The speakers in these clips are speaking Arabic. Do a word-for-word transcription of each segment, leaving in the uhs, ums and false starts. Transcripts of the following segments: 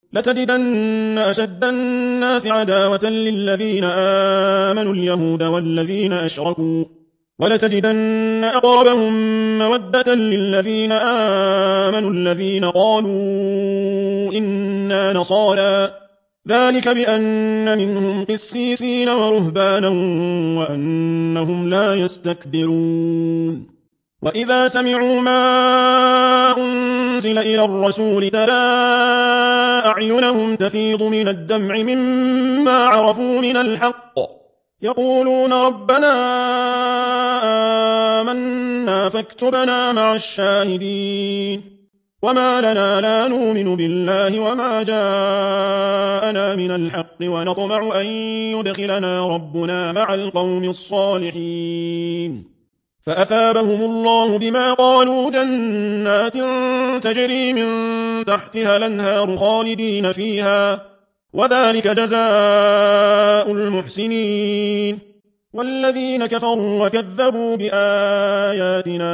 لتجدن أشد الناس عداوة للذين آمنوا اليهود والذين أشركوا ولتجدن أقربهم مودة للذين آمنوا الذين قالوا إنا نصارى ذلك بأن منهم قسيسين ورهبانا وأنهم لا يستكبرون وإذا سمعوا ما أنزل إلى الرسول ترى أعينهم تفيض من الدمع مما عرفوا من الحق يقولون ربنا آمنا فاكتبنا مع الشاهدين وما لنا لا نؤمن بالله وما جاءنا من الحق ونطمع أن يدخلنا ربنا مع القوم الصالحين فأثابهم الله بما قالوا جنات تجري من تحتها الأنهار خالدين فيها وذلك جزاء المحسنين والذين كفروا وكذبوا بآياتنا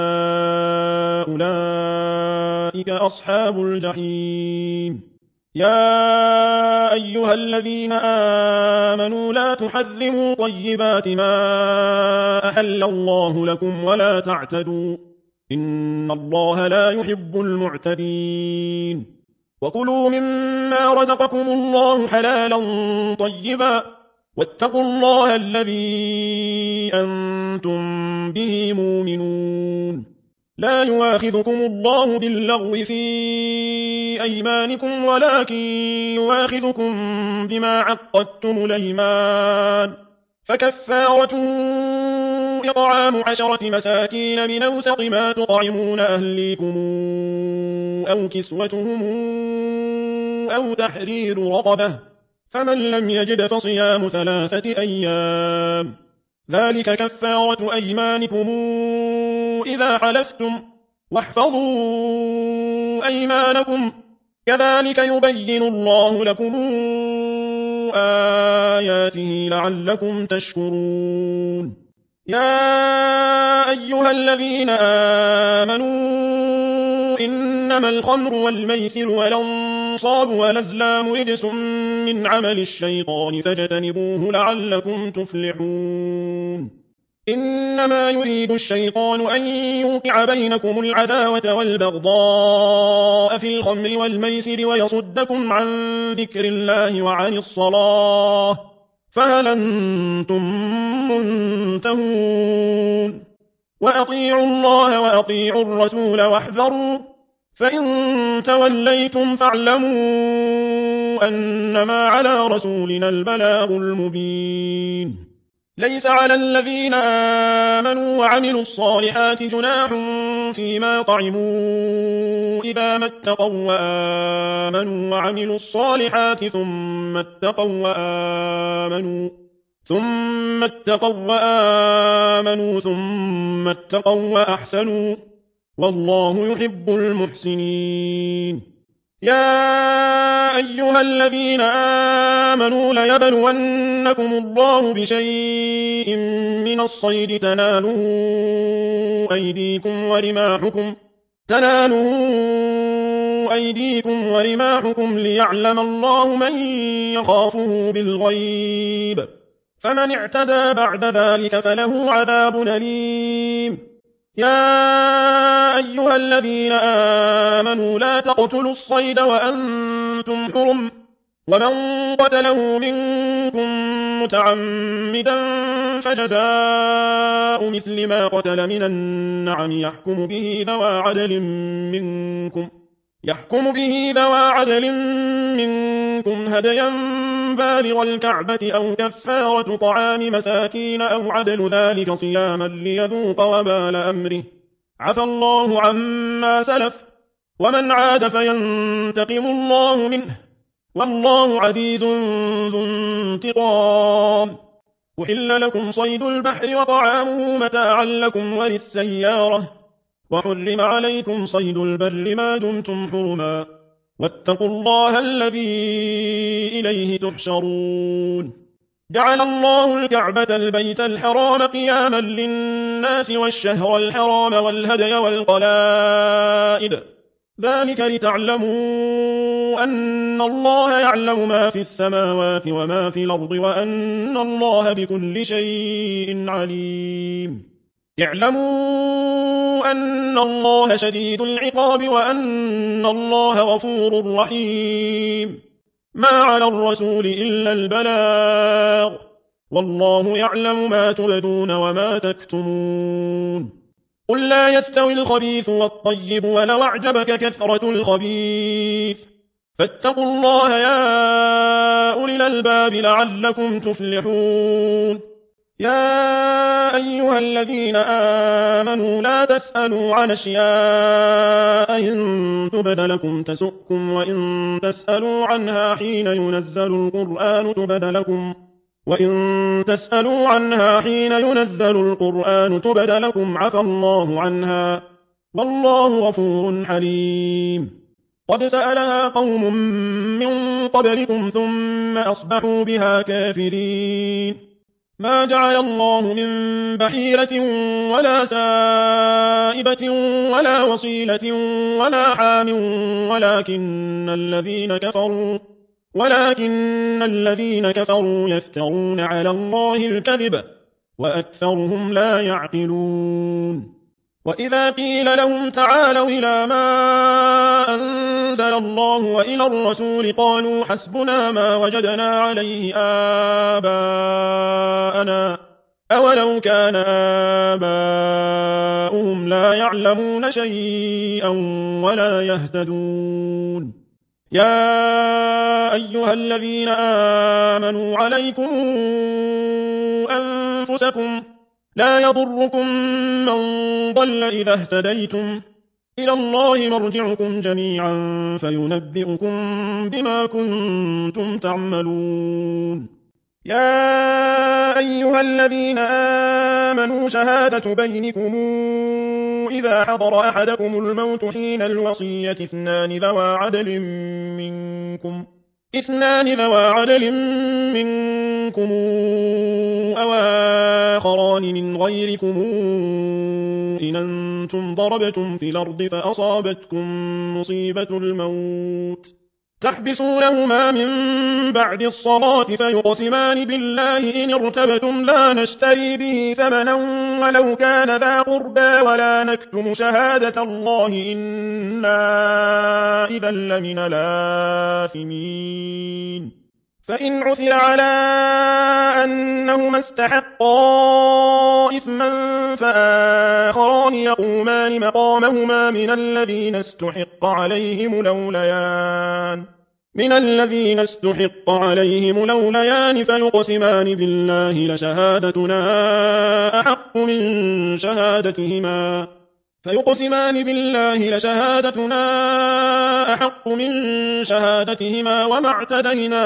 أولئك أصحاب الجحيم يا أيها الذين آمنوا لا تحرموا طيبات ما أحل الله لكم ولا تعتدوا إن الله لا يحب المعتدين وكلوا مما رزقكم الله حلالا طيبا واتقوا الله الذي أنتم به مؤمنون لا يواخذكم الله باللغو في أيمانكم ولكن يواخذكم بما عقدتم الأيمان فكفارته إطعام عشرة مساكين من أوسط ما تطعمون أهليكم أو كسوتهم أو تحرير رقبة فمن لم يجد فصيام ثلاثة أيام ذلك كفارة أيمانكم إذا حلفتم واحفظوا أيمانكم كذلك يبين الله لكم آياته لعلكم تشكرون يا أيها الذين آمنوا إنما الخمر والميسر والأنصاب والأزلام رجس من عمل الشيطان فاجتنبوه لعلكم تفلحون إنما يريد الشيطان أن يوقع بينكم العداوة والبغضاء في الخمر والميسر ويصدكم عن ذكر الله وعن الصلاة فهل أنتم منتهون وأطيعوا الله وأطيعوا الرسول واحذروا فإن توليتم فاعلموا أنما على رسولنا البلاغ المبين ليس على الذين آمنوا وعملوا الصالحات جناح فيما طعموا إذا ما اتقوا وآمنوا وعملوا الصالحات ثم اتقوا وآمنوا ثم اتقوا وآمنوا ثم اتقوا وأحسنوا والله يحب المحسنين يا أيها الذين آمنوا ليبلونكم الله بشيء من الصيد تناله أيديكم ورماحكم تناله أيديكم ورماحكم ليعلم الله من يخافه بالغيب فمن اعتدى بعد ذلك فله عذاب أليم يا أيها الذين آمنوا لا تقتلوا الصيد وأنتم حرم ومن قتله منكم متعمدا فجزاء مثل ما قتل من النعم يحكم به ذوى عدل منكم يحكم به ذوى عدل منكم هديا بالغ الكعبة أو كفارة طعام مساكين أو عدل ذلك صياما ليذوق وبال أمره عفى الله عما سلف ومن عاد فينتقم الله منه والله عزيز ذو انتقام أحل لكم صيد البحر وطعامه متاعا لكم وللسيارة وحرم عليكم صيد البر ما دمتم حرما واتقوا الله الذي إليه تحشرون جعل الله الكعبة البيت الحرام قياما للناس والشهر الحرام والهدي والقلائد ذلك لتعلموا أن الله يعلم ما في السماوات وما في الأرض وأن الله بكل شيء عليم اعلموا أن الله شديد العقاب وأن الله غفور رحيم ما على الرسول إلا البلاغ والله يعلم ما تبدون وما تكتمون قل لا يستوي الخبيث والطيب ولو أعجبك كثرة الخبيث فاتقوا الله يا أولي الألباب لعلكم تفلحون يا أيها الذين آمنوا لا تسألوا عن أشياء إن تبد لكم تسؤكم وإن تسألوا عنها حين ينزل القرآن تبد لكم وإن تسألوا عنها حين ينزل القرآن تبد لكم عفى الله عنها والله غفور حليم قد سألها قوم من قبلكم ثم أصبحوا بها كافرين ما جعل الله من بحيرة ولا سائبة ولا وصيلة ولا حام ولكن الذين كفروا ولكن الذين كفروا يفترون على الله الكذب وأكثرهم لا يعقلون وإذا قيل لهم تعالوا إلى ما أنزل الله وإلى الرسول قالوا حسبنا ما وجدنا عليه آباءنا أولو كان آباؤهم لا يعلمون شيئا ولا يهتدون يا أيها الذين آمنوا عليكم أنفسكم لا يضركم من ضل إذا اهتديتم إلى الله مرجعكم جميعا فينبئكم بما كنتم تعملون يا أيها الذين آمنوا شهادة بينكم إذا حضر أحدكم الموت حين الوصية اثنان ذوى عدل منكم اثنان ذوى عدل منكم أو آخران من غيركم إن أنتم ضربتم في الأرض فأصابتكم مصيبة الموت تحبسونهما من بعد الصلاة فيقسمان بالله إن ارتبتم لا نشتري به ثمنا ولو كان ذا قربى ولا نكتم شهادة الله إنا إذا لمن الآثمين فإن عثر على أنهما استحقا إثما فآخران يقومان مقامهما من الذين استحق عليهم لوليان من الذين استحق عليهم لوليان فيقسمان بالله لشهادتنا أحق من شهادتهما فيقسمان بالله لشهادتنا أحق من شهادتهما وما اعتدينا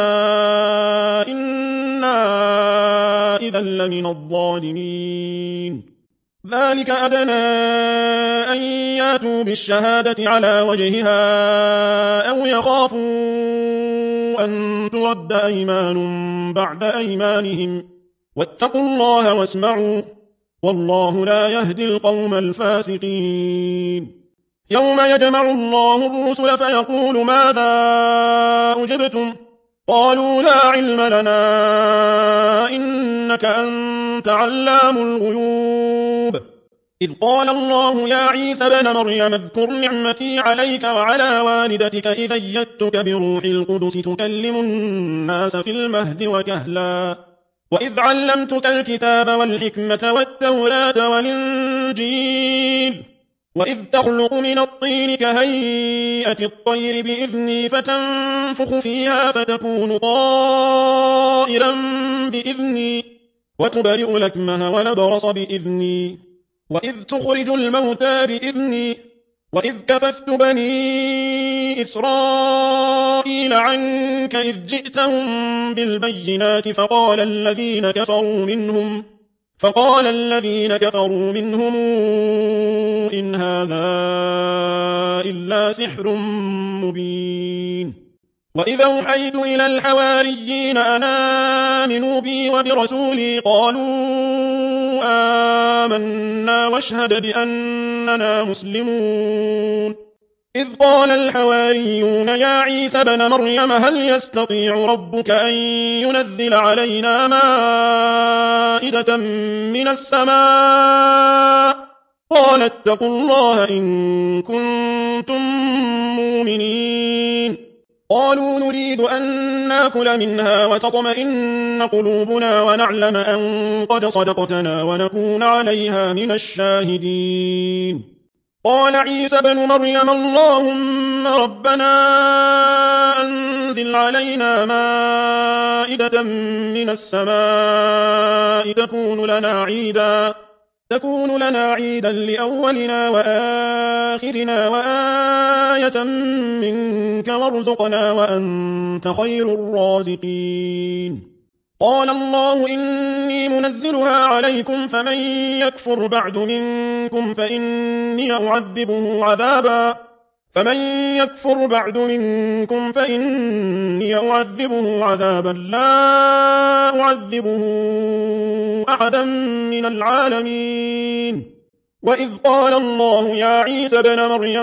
إنا إذا لمن الظالمين ذلك أدنى أن ياتوا بالشهادة على وجهها أو يخافوا أن ترد أيمان بعد أيمانهم واتقوا الله واسمعوا والله لا يهدي القوم الفاسقين يوم يجمع الله الرسل فيقول ماذا أجبتم قالوا لا علم لنا إنك أنت علام الغيوب إذ قال الله يا عيسى بن مريم اذكر نعمتي عليك وعلى والدتك إذ أيدتك بروح القدس تكلم الناس في المهد وكهلا وإذ علمتك الكتاب والحكمة والتوراة والإنجيل وإذ تخلق من الطين كهيئة الطير بإذني فتنفخ فيها فتكون طائرا بإذني وتبرئ الأكمه والأبرص بإذني وإذ تخرج الموتى بإذني وإذ كففت بني إسرائيل عنك إذ جئتهم بالبينات فقال الذين كفروا منهم فقال الذين كفروا منهم إن هذا إلا سحر مبين وإذا أوحيت إلى الحواريين أن آمنوا بي وبرسولي قالوا آمنا واشهد بأننا مسلمون إذ قال الحواريون يا عيسى ابن مريم هل يستطيع ربك أن ينزل علينا مائدة من السماء قال اتقوا الله إن كنتم مؤمنين قالوا نريد أن نأكل منها وتطمئن قلوبنا ونعلم أن قد صدقتنا ونكون عليها من الشاهدين قال عيسى ابن مريم اللهم ربنا أنزل علينا مائدة من السماء تكون لنا عيدا تكون لنا عيدا لأولنا وآخرنا وآية منك وارزقنا وأنت خير الرازقين قال الله إني منزلها عليكم فمن يكفر بعد منكم فإني أعذبه عذابا فمن يكفر بعد منكم فإني أعذبه عذابا لا أعذبه أحدا من العالمين وإذ قال الله يا عيسى ابن مريم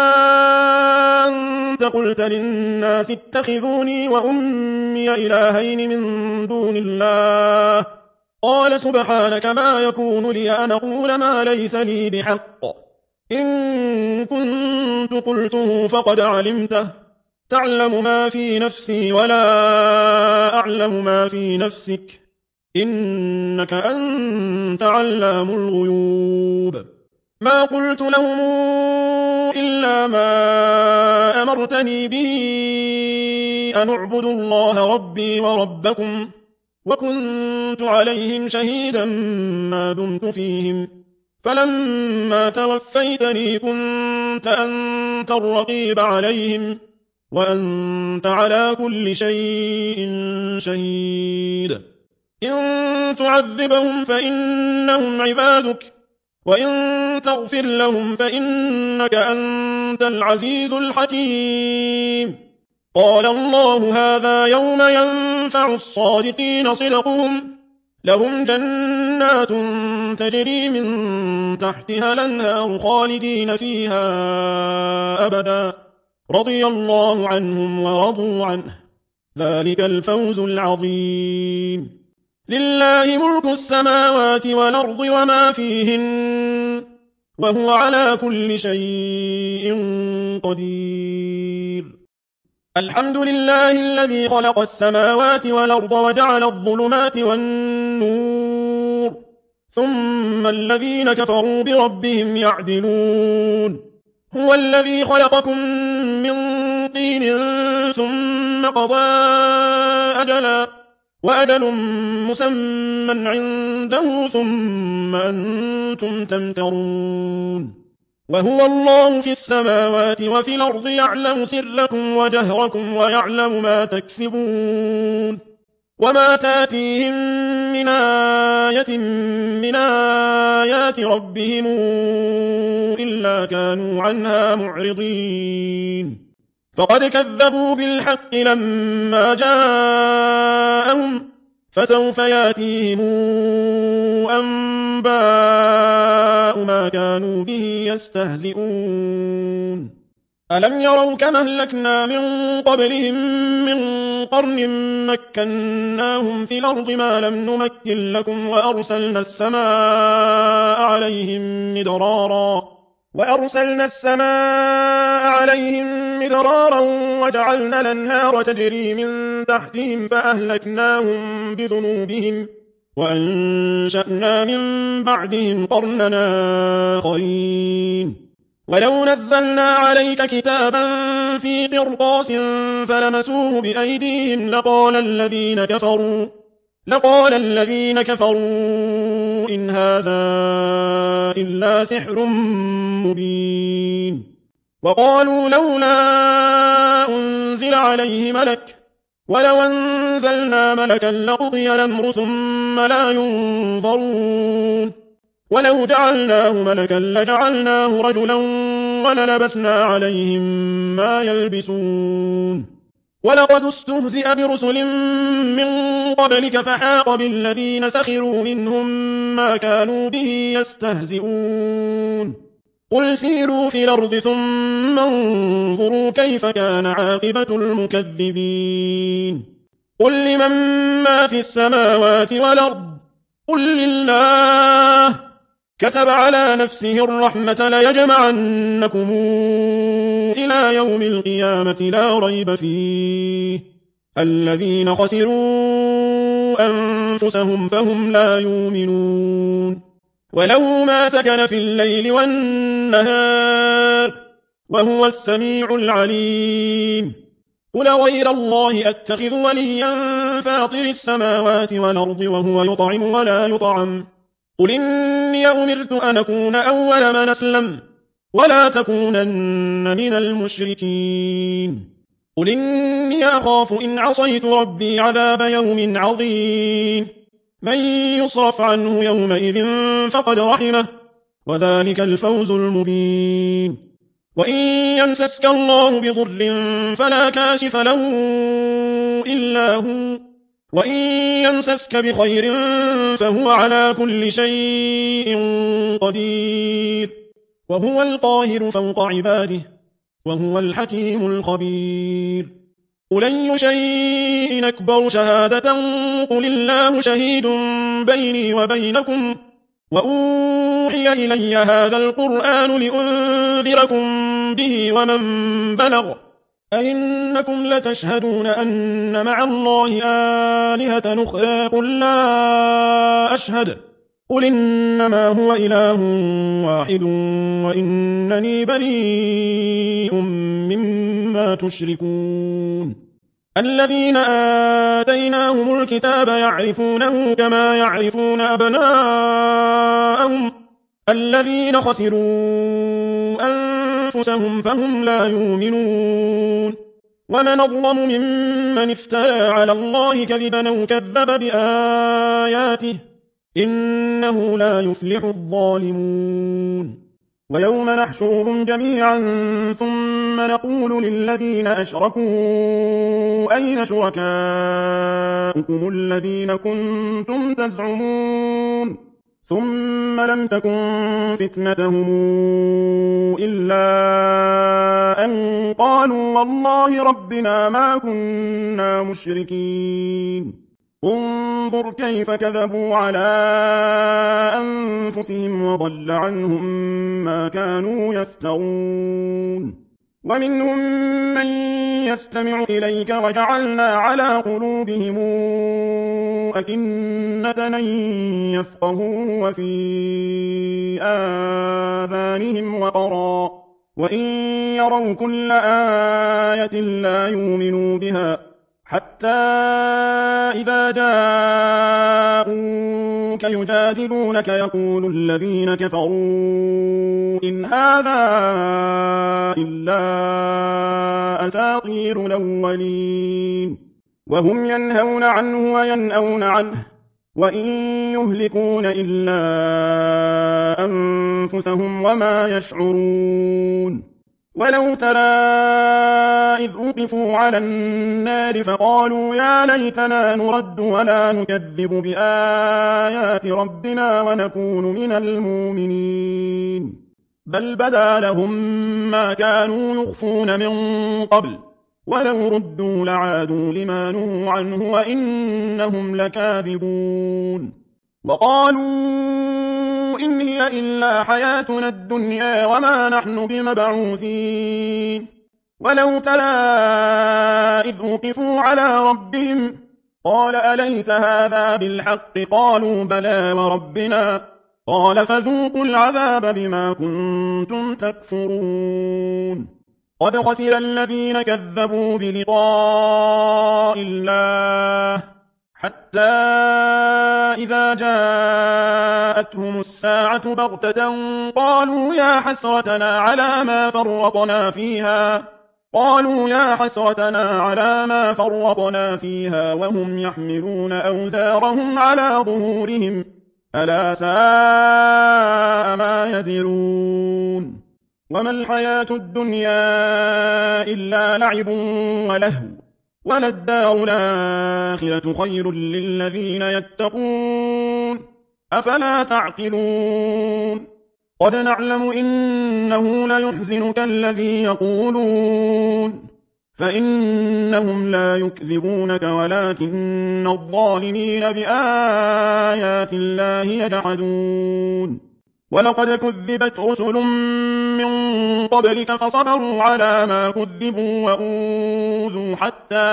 أنت قلت للناس اتخذوني وأمي إلهين من دون الله قال سبحانك ما يكون لي أن أقول ما ليس لي بحق إن كنت قلته فقد علمته تعلم ما في نفسي ولا أعلم ما في نفسك إنك أنت علام الغيوب ما قلت لهم إلا ما أمرتني به أن اعبدوا الله ربي وربكم وكنت عليهم شهيدا ما دمت فيهم فلما توفيتني كنت أنت الرقيب عليهم وأنت على كل شيء شهيد إن تعذبهم فإنهم عبادك وإن تغفر لهم فإنك أنت العزيز الحكيم قال الله هذا يوم ينفع الصادقين صدقهم لهم جنات تجري من تحتها الأنهار خالدين فيها أبدا رضي الله عنهم ورضوا عنه ذلك الفوز العظيم لله ملك السماوات والأرض وما فيهن وهو على كل شيء قدير الحمد لله الذي خلق السماوات والأرض وجعل الظلمات والنور ثم الذين كفروا بربهم يعدلون هو الذي خلقكم من طين ثم قضى أجلا وأجل مسمى عنده ثم أنتم تمترون وهو الله في السماوات وفي الأرض يعلم سركم وجهركم ويعلم ما تكسبون وما تاتيهم من آية من آيات ربهم إلا كانوا عنها معرضين فقد كذبوا بالحق لما جاءهم فسوف ياتيهم أنباء ما كانوا به يستهزئون ألم يروا كما أهلكنا من قبلهم من قرن مكناهم في الأرض ما لم نمكن لكم وأرسلنا السماء عليهم مدرارا وأرسلنا السماء عليهم مدرارا وجعلنا الأنهار تجري من تحتهم فأهلكناهم بذنوبهم وأنشأنا من بعدهم قرننا آخرين ولو نزلنا عليك كتابا في قرطاس فلمسوه بأيديهم لقال الذين كفروا لقال الذين كفروا إن هذا إلا سحر مبين وقالوا لولا أنزل عليه ملك ولو أنزلنا ملكا لقضي الأمر ثم لا ينظرون ولو جعلناه ملكا لجعلناه رجلا وللبسنا عليهم ما يلبسون ولقد استهزئ برسل من قبلك فحاق بالذين سخروا منهم ما كانوا به يستهزئون قل سيروا في الأرض ثم انظروا كيف كان عاقبة المكذبين قل لمن ما في السماوات والأرض قل لله كتب على نفسه الرحمة ليجمعنكم إلى يوم القيامة لا ريب فيه الذين خسروا أنفسهم فهم لا يؤمنون وله ما سكن في الليل والنهار وهو السميع العليم قل غير الله أتخذ وليا فاطر السماوات والأرض وهو يطعم ولا يطعم قل إني أمرت أن أكون أول من أسلم ولا تكونن من المشركين قل إني أخاف إن عصيت ربي عذاب يوم عظيم من يصرف عنه يومئذ فقد رحمه وذلك الفوز المبين وإن يمسسك الله بضر فلا كاشف له إلا هو وإن يمسسك بخير فهو على كل شيء قدير وهو القاهر فوق عباده وهو الحكيم الخبير قل أي شيء أكبر شهادة قل الله شهيد بيني وبينكم وأوحي إلي هذا القرآن لأنذركم به ومن بلغ أئنكم لتشهدون أن مع الله آلهة أخرى قل لا أشهد قل إنما هو إله واحد وإنني بريء مما تشركون الذين آتيناهم الكتاب يعرفونه كما يعرفون أبناءهم الذين خسروا أنفسهم فهم لا يؤمنون ومن أظلم ممن افترى على الله كذبا أو كذب بآياته إنه لا يفلح الظالمون ويوم نحشرهم جميعا ثم نقول للذين أشركوا أين شركاؤكم الذين كنتم تزعمون ثم لم تكن فتنتهم إلا أن قالوا والله ربنا ما كنا مشركين انظر كيف كذبوا على أنفسهم وضل عنهم ما كانوا يفترون ومنهم من يستمع إليك وجعلنا على قلوبهم أكنة أن يفقهوا وفي آذانهم وقرا وإن يروا كل آية لا يؤمنوا بها حتى إذا جاءوك يجادلونك يقول الذين كفروا إن هذا إلا أساطير الأولين وهم ينهون عنه وينأون عنه وإن يهلكون إلا أنفسهم وما يشعرون ولو ترى إذ وقفوا على النار فقالوا يا ليتنا نرد ولا نكذب بآيات ربنا ونكون من المؤمنين بل بدا لهم ما كانوا يخفون من قبل ولو ردوا لعادوا لما نهوا عنه وإنهم لكاذبون وقالوا إن هي إلا حياتنا الدنيا وما نحن بمبعوثين ولو ترى إذ وقفوا على ربهم قال أليس هذا بالحق قالوا بلى وربنا قال فذوقوا العذاب بما كنتم تكفرون قد خسر الذين كذبوا بلقاء الله حتى إذا جاءتهم الساعة بغتة قالوا يا حسرتنا على ما فرطنا فيها قالوا يا حسرتنا على ما فرطنا فيها وهم يحملون أوزارهم على ظهورهم ألا ساء ما يزرون وما الحياة الدنيا إلا لعب ولهو وللدار الآخرة خير للذين يتقون أفلا تعقلون قد نعلم إنه ليحزنك الذي يقولون فإنهم لا يكذبونك ولكن الظالمين بآيات الله يجحدون ولقد كذبت رسل من قبلك فصبروا على ما كذبوا وأوذوا حتى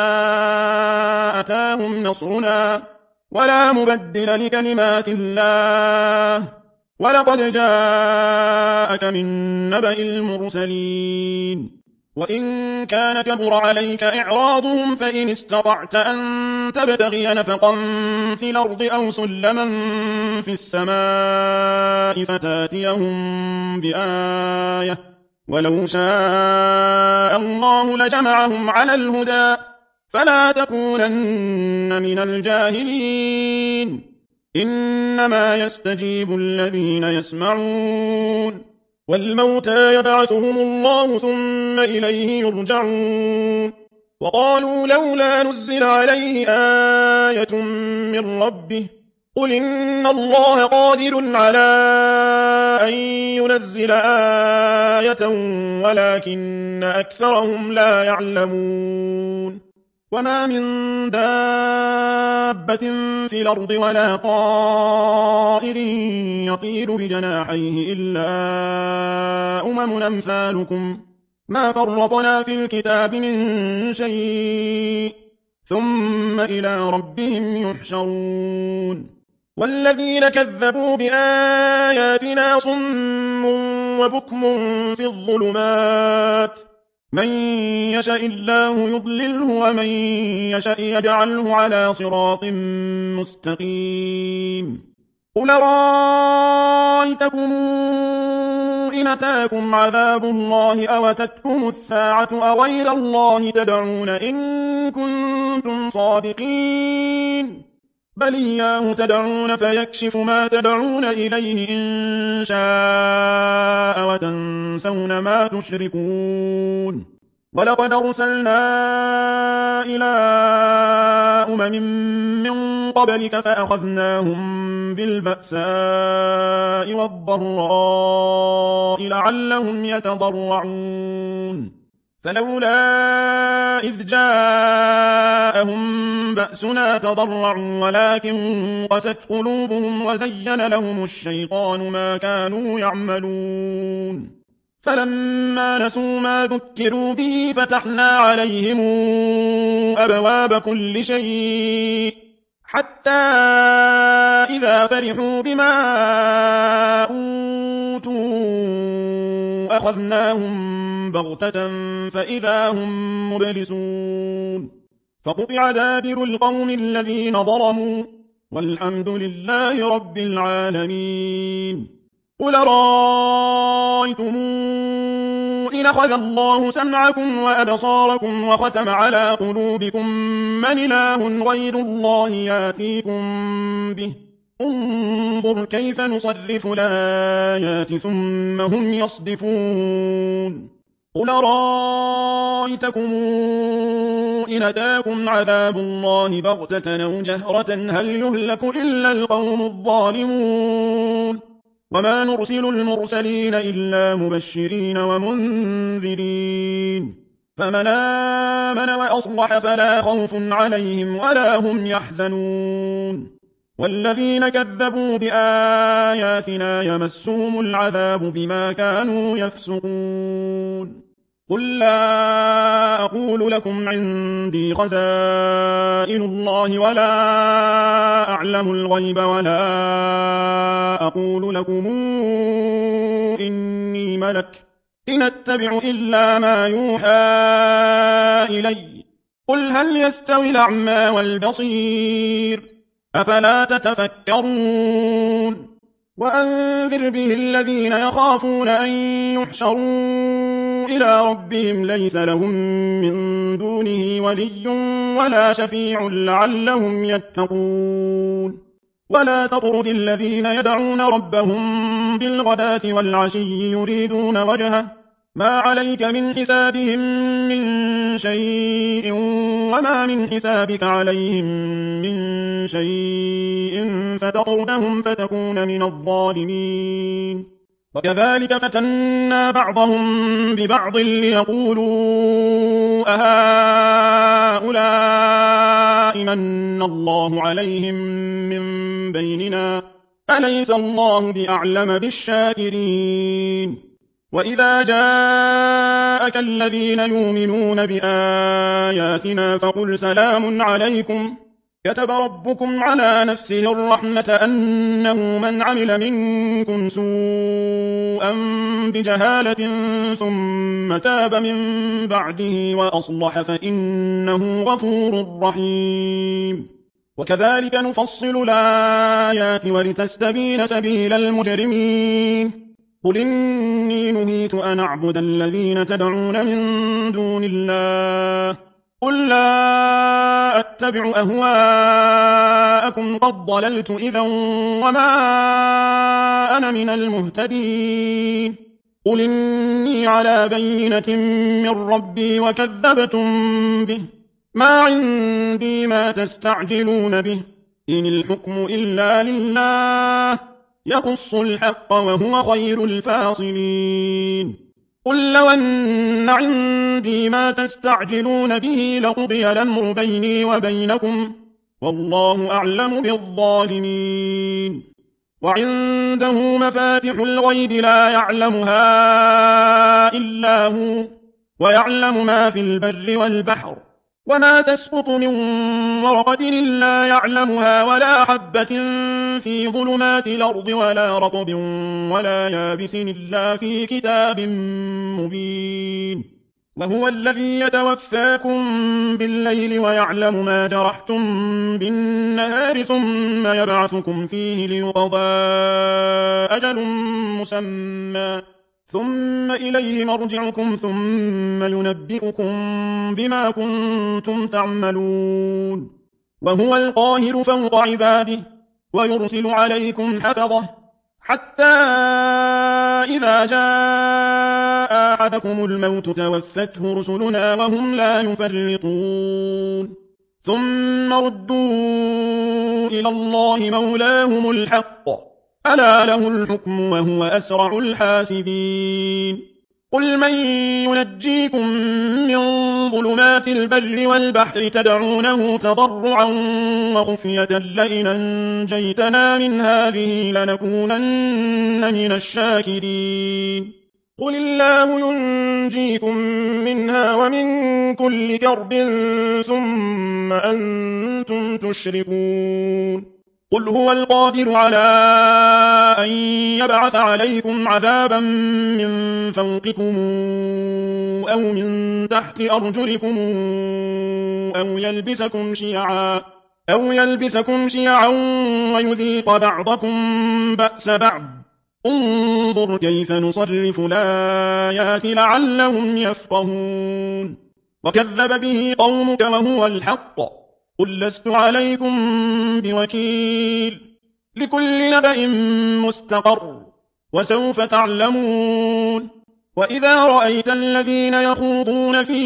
أتاهم نصرنا ولا مبدل لكلمات الله ولقد جاءك من نبأ المرسلين وإن كان كبر عليك إعراضهم فإن استطعت أن تبتغي نفقا في الأرض أو سلما في السماء فتاتيهم بآية ولو شاء الله لجمعهم على الهدى فلا تكونن من الجاهلين إنما يستجيب الذين يسمعون والموتى يبعثهم الله ثم إليه يرجعون وقالوا لولا نزل عليه آية من ربه قل إن الله قادر على أن ينزل آية ولكن أكثرهم لا يعلمون وما من دابة في الأرض ولا طائر يطير بجناحيه إلا أمم أمثالكم ما فرطنا في الكتاب من شيء ثم إلى ربهم يحشرون والذين كذبوا بآياتنا صم وبكم في الظلمات من يشاء الله يضلله ومن يشاء يجعله على صراط مستقيم قل رأيتكم إن أتاكم عذاب الله أو أتتكم الساعة أغير الله تدعون إن كنتم صادقين بل إياه تدعون فيكشف ما تدعون إليه إن شاء وتنسون ما تشركون ولقد أرسلنا إلى أمم من قبلك فأخذناهم بالبأساء والضراء لعلهم يتضرعون فلولا إذ جاءهم بأسنا تضرعوا ولكن قست قلوبهم وزين لهم الشيطان ما كانوا يعملون فلما نسوا ما ذكروا به فتحنا عليهم أبواب كل شيء حتى إذا فرحوا بما أوتوا أخذناهم بغتة فإذا هم مبلسون فقطع دابر القوم الذين ظلموا والحمد لله رب العالمين قل رأيتم إن أخذ الله سمعكم وأبصاركم وختم على قلوبكم من إله غير الله ياتيكم به انظر كيف نصرف الآيات ثم هم يصدفون قل رأيتكم إن أتاكم عذاب الله بغتة أو جهرة هل يهلك إلا القوم الظالمون وما نرسل المرسلين إلا مبشرين ومنذرين فمن آمن وأصلح فلا خوف عليهم ولا هم يحزنون والذين كذبوا بآياتنا يمسهم العذاب بما كانوا يفسقون قل لا أقول لكم عندي خزائن الله ولا أعلم الغيب ولا أقول لكم إني ملك إن أتبع إلا ما يوحى إلي قل هل يستوي الأعمى والبصير أفلا تتفكرون وأنذر به الذين يخافون أن يحشروا إلى ربهم ليس لهم من دونه ولي ولا شفيع لعلهم يتقون ولا تطرد الذين يدعون ربهم بالغداة والعشي يريدون وجهه ما عليك من حسابهم من شيء وما من حسابك عليهم من شيء فتطردهم فتكون من الظالمين وكذلك فتنا بعضهم ببعض ليقولوا أهؤلاء من الله عليهم من بيننا أليس الله بأعلم بالشاكرين. وإذا جاءك الذين يؤمنون بآياتنا فقل سلام عليكم كتب ربكم على نفسه الرحمة أنه من عمل منكم سوءا بجهالة ثم تاب من بعده وأصلح فإنه غفور رحيم. وكذلك نفصل الآيات ولتستبين سبيل المجرمين. قل إني نهيت أن أعبد الذين تدعون من دون الله قل لا أتبع أهواءكم قد ضللت إذا وما أنا من المهتدين. قل إني على بينة من ربي وكذبتم به ما عندي ما تستعجلون به إن الحكم إلا لله يقص الحق وهو خير الفاصلين. قل لو أن عندي ما تستعجلون به لقضي الأمر بيني وبينكم والله أعلم بالظالمين. وعنده مفاتح الغيب لا يعلمها إلا هو ويعلم ما في البر والبحر وما تسقط من ورقة إلا يعلمها ولا حبة في ظلمات الأرض ولا رطب ولا يابس إلا في كتاب مبين. وهو الذي يتوفاكم بالليل ويعلم ما جرحتم بالنهار ثم يبعثكم فيه ليقضى أجل مسمى ثم إليه مرجعكم ثم ينبئكم بما كنتم تعملون. وهو القاهر فوق عباده ويرسل عليكم حفظه حتى إذا جاء أحدكم الموت توفته رسلنا وهم لا يفرطون. ثم ردوا إلى الله مولاهم الحق ألا له الحكم وهو أسرع الحاسبين. قل من ينجيكم من ظلمات البر والبحر تدعونه تضرعا وخفية لئن أنجيتنا من هذه لنكونن من الشاكرين. قل الله ينجيكم منها ومن كل كرب ثم أنتم تشركون. قل هو القادر على أن يبعث عليكم عذابا من فوقكم أو من تحت أرجلكم أو يلبسكم شيعا أو يلبسكم شيعا ويذيق بعضكم بأس بعض انظر كيف نصرف الآيات لعلهم يفقهون. وكذب به قومك وهو الحق قل لست عليكم بوكيل لكل نبأ مستقر وسوف تعلمون. وإذا رأيت الذين يخوضون في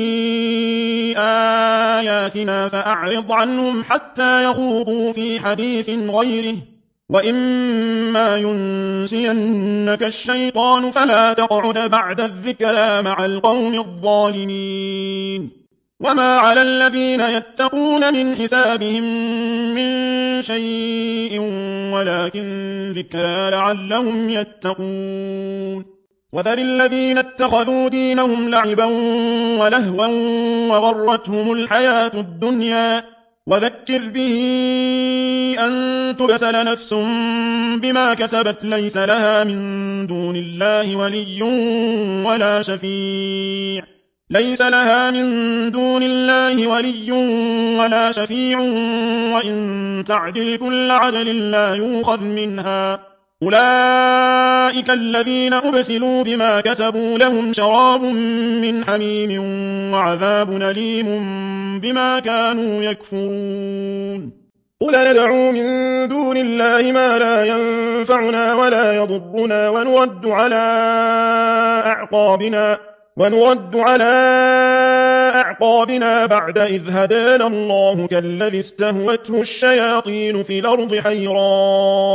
آياتنا فأعرض عنهم حتى يخوضوا في حديث غيره وإما ينسينك الشيطان فلا تقعد بعد الذكرى مع القوم الظالمين. وما على الذين يتقون من حسابهم من شيء ولكن ذكرى لعلهم يتقون. وذر الذين اتخذوا دينهم لعبا ولهوا وغرتهم الحياة الدنيا وذكر به أن تبسل نفس بما كسبت ليس لها من دون الله ولي ولا شفيع ليس لها من دون الله ولي ولا شفيع وإن تعدل كل عدل لا يؤخذ منها. أولئك الذين أبسلوا بما كسبوا لهم شراب من حميم وعذاب أليم بما كانوا يكفرون. قل ندعو من دون الله ما لا ينفعنا ولا يضرنا ونرد على أعقابنا ونرد على أعقابنا بعد إذ هدانا الله كالذي استهوته الشياطين في الأرض حيران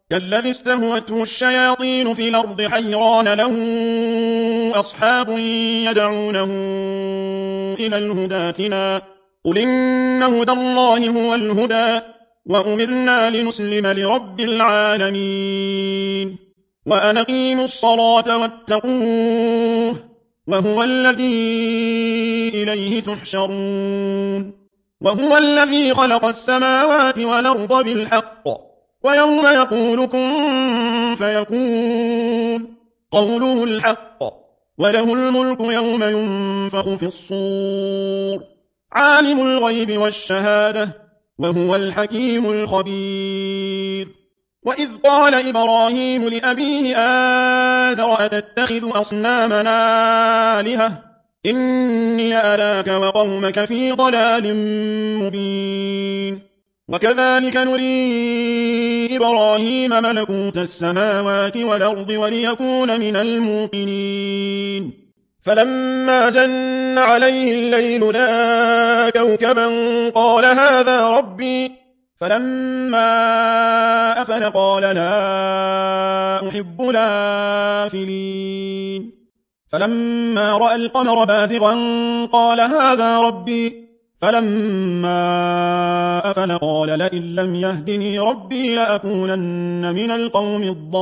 كالذي استهوته الشياطين في الأرض حيران له أصحاب يدعونه إلى الهدى ائتنا قل إن هدى الله هو الهدى وأمرنا لنسلم لرب العالمين وأن أقيموا الصلاة واتقوه وهو الذي إليه تحشرون وهو الذي خلق السماوات والأرض بالحق ويوم يقول كن فيكون قوله الحق وله الملك يوم ينفخ في الصور عالم الغيب والشهادة وهو الحكيم الخبير وإذ قال إبراهيم لأبيه آزر أتتخذ أصنامنا آلهة إني أراك وقومك في ضلال مبين وكذلك نري إبراهيم ملكوت السماوات والأرض وليكون من الموقنين فلما جن عليه الليل رأى كوكبا قال هذا ربي فلما أفل قال لا أحب الآفلين فلما رأى القمر بازغا قال هذا ربي فلما أفل قال لئن لم يهدني ربي لأكونن من القوم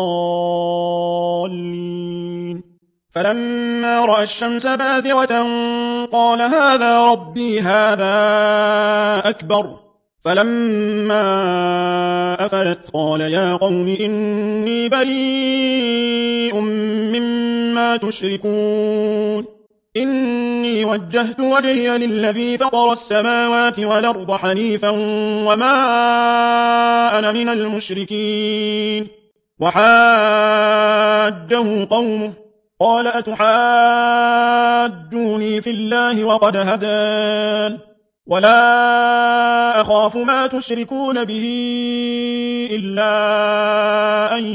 الضالين فلما رأى الشمس بازغة قال هذا ربي هذا أكبر فلما أفلت قال يا قوم إني بريء مما تشركون إني وجهت وجهي للذي فطر السماوات والأرض حنيفا وما أنا من المشركين وحاجه قومه قال أتحاجوني في الله وقد هدان ولا أخاف ما تشركون به إلا أن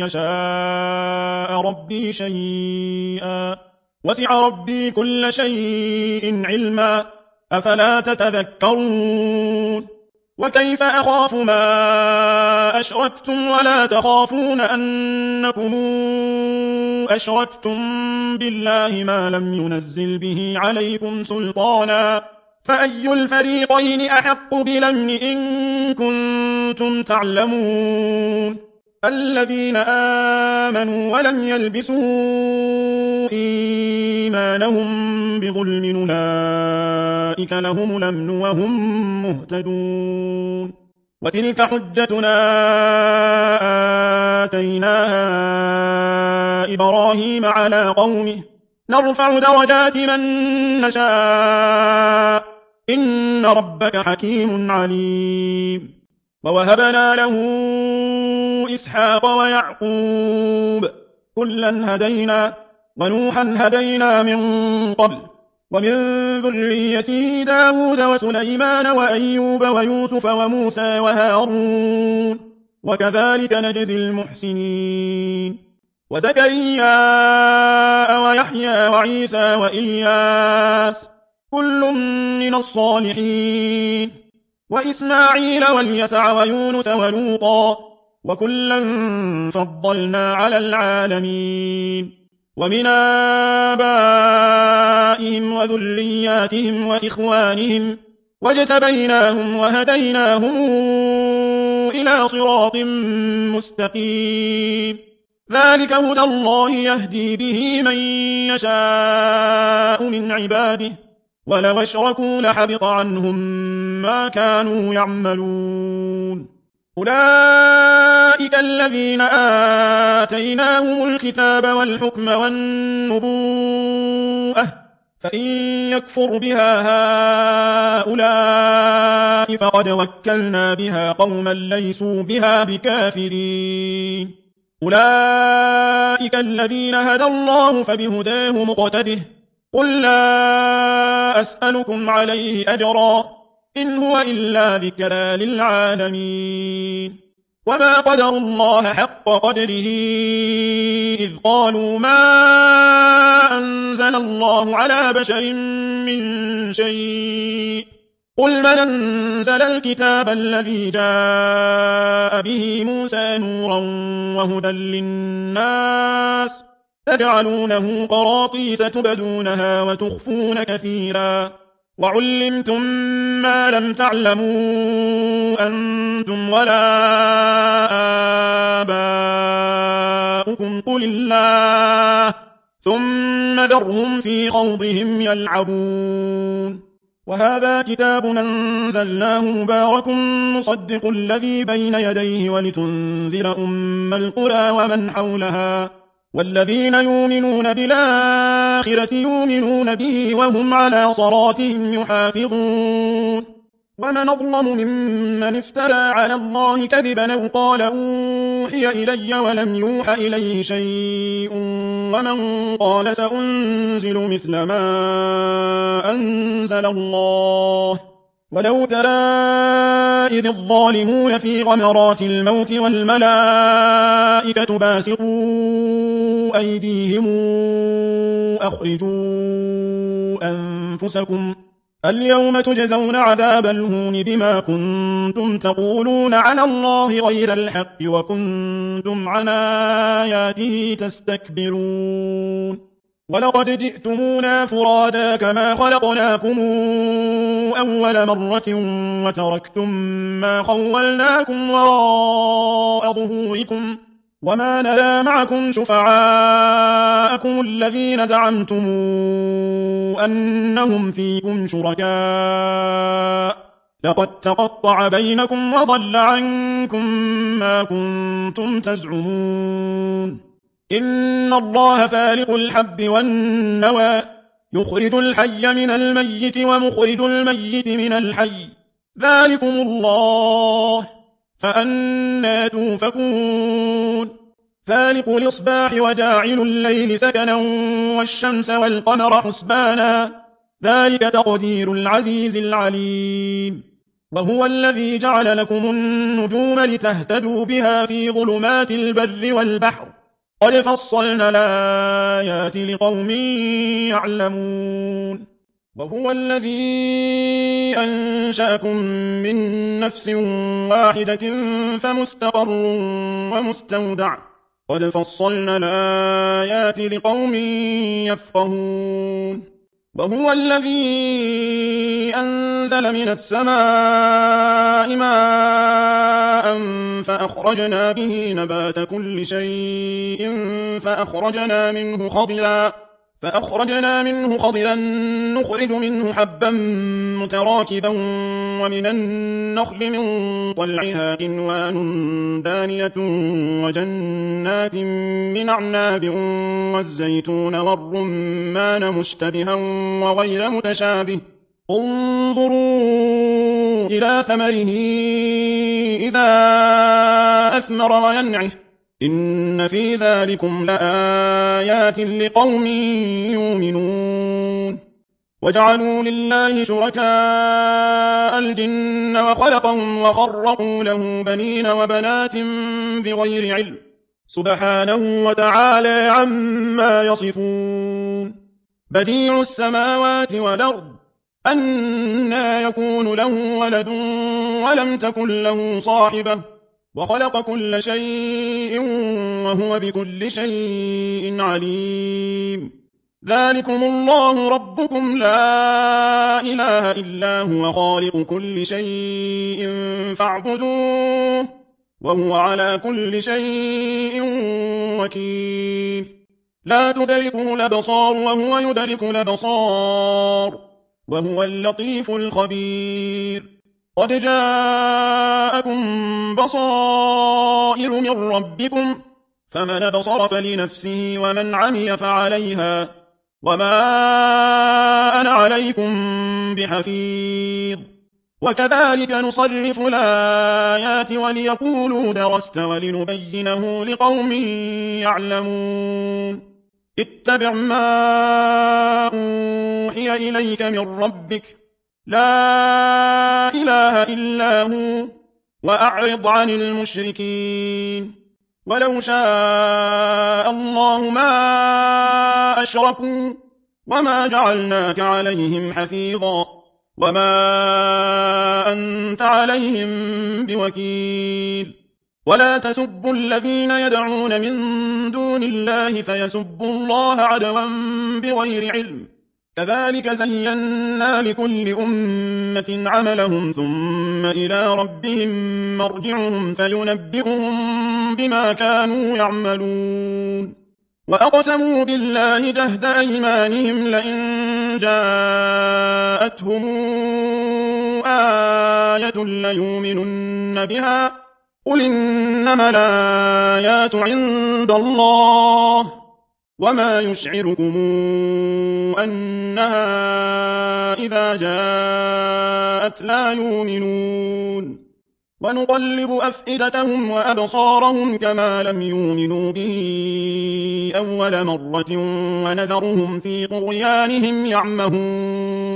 يشاء ربي شيئا وسع ربي كل شيء علما أفلا تتذكرون وكيف أخاف ما أشركتم ولا تخافون أنكم أشركتم بالله ما لم ينزل به عليكم سلطانا فأي الفريقين أحق بالأمن إن كنتم تعلمون الذين آمنوا ولم يلبسوا إيمانهم بظلم أولئك لهم الأمن وهم مهتدون وتلك حجتنا آتيناها إبراهيم على قومه نرفع درجات من نشاء إن ربك حكيم عليم ووهبنا له إسحاق ويعقوب كلا هدينا ونوحا هدينا من قبل ومن ذريته داود وسليمان وأيوب ويوسف وموسى وهارون وكذلك نجزي المحسنين وزكريا ويحيى وعيسى وإلياس كل من الصالحين وإسماعيل واليسع ويونس ولوطا وكلا فضلنا على العالمين ومن آبائهم وذرياتهم وإخوانهم واجتبيناهم وهديناهم إلى صراط مستقيم ذلك هدى الله يهدي به من يشاء من عباده ولو أشركوا لحبط عنهم ما كانوا يعملون أولئك الذين آتيناهم الكتاب والحكم والنبوءة فإن يكفر بها هؤلاء فقد وكلنا بها قوما ليسوا بها بكافرين أولئك الذين هدى الله فبهداه مقتده قل لا أسألكم عليه أجرا إن هو إلا ذكرى للعالمين وما قدروا الله حق قدره إذ قالوا ما أنزل الله على بشر من شيء قل من أنزل الكتاب الذي جاء به موسى نورا وهدى للناس تجعلونه قراطيس تبدونها وتخفون كثيرا وعلمتم ما لم تعلموا أنتم ولا آباؤكم قل الله ثم ذرهم في خوضهم يلعبون وهذا كتاب أنزلناه مبارك مصدق الذي بين يديه ولتنذر أم القرى ومن حولها والذين يؤمنون بالآخرة يؤمنون به وهم على صلاتهم يحافظون ومن أظلم ممن افترى على الله كذبا أو قال أوحي إلي ولم يوح إليه شيء ومن قال سأنزل مثل ما أنزل الله ولو ترى إذ الظالمون في غمرات الموت والملائكة باسطوا أيديهم أخرجوا أنفسكم اليوم تجزون عذاب الهون بما كنتم تقولون على الله غير الحق وكنتم عن آياته تستكبرون ولقد جئتمونا فرادا كما خلقناكم أول مرة وتركتم ما خولناكم وراء ظهوركم وما نرى معكم شفعاءكم الذين زعمتم أنهم فيكم شركاء لقد تقطع بينكم وضل عنكم ما كنتم تزعمون إن الله فالق الحب والنوى يخرج الحي من الميت ومخرج الميت من الحي ذلكم الله فأنى توفكون فالق الإصباح وجاعل الليل سكنا والشمس والقمر حسبانا ذلك تقدير العزيز العليم وهو الذي جعل لكم النجوم لتهتدوا بها في ظلمات البر والبحر قد فصلنا الآيات لقوم يعلمون وهو الذي أنشأكم من نفس واحدة فمستقر ومستودع قد فصلنا الآيات لقوم يفقهون وهو الذي أنزل من السماء ماء فأخرجنا به نبات كل شيء فأخرجنا منه خضرا فأخرجنا منه خضرا نخرج منه حبا متراكبا ومن النخل من طلعها قنوان دانية وجنات من أعناب والزيتون والرمان مشتبها وغير متشابه انظروا إلى ثمره إذا أثمر وينعه إن في ذلكم لآيات لقوم يؤمنون وجعلوا لله شركاء الجن وخلقهم وخرقوا له بنين وبنات بغير علم سبحانه وتعالى عما يصفون بديع السماوات والأرض أنى يكون له ولد ولم تكن له صاحبة وخلق كل شيء وهو بكل شيء عليم ذلكم الله ربكم لا إله إلا هو خالق كل شيء فاعبدوه وهو على كل شيء وكيل لا تدركه الأبصار وهو يدرك الأبصار وهو اللطيف الخبير قد جاءكم بصائر من ربكم فمن بصر فلنفسه ومن عمي فعليها وما أنا عليكم بحفيظ وكذلك نصرف الآيات وليقولوا درست ولنبينه لقوم يعلمون اتبع ما أوحي إليك من ربك لا إله إلا هو وأعرض عن المشركين ولو شاء الله ما أشركوا وما جعلناك عليهم حفيظا وما أنت عليهم بوكيل ولا تسبوا الذين يدعون من دون الله فيسبوا الله عدوا بغير علم كذلك زينا لكل أمة عملهم ثم إلى ربهم مرجعهم فينبئهم بما كانوا يعملون وأقسموا بالله جهد أيمانهم لئن جاءتهم آية ليؤمنن بها قل إنما الآيات عند الله وما يشعركم أنها إذا جاءت لا يؤمنون ونقلب أفئدتهم وأبصارهم كما لم يؤمنوا به أول مرة ونذرهم في طغيانهم يعمهون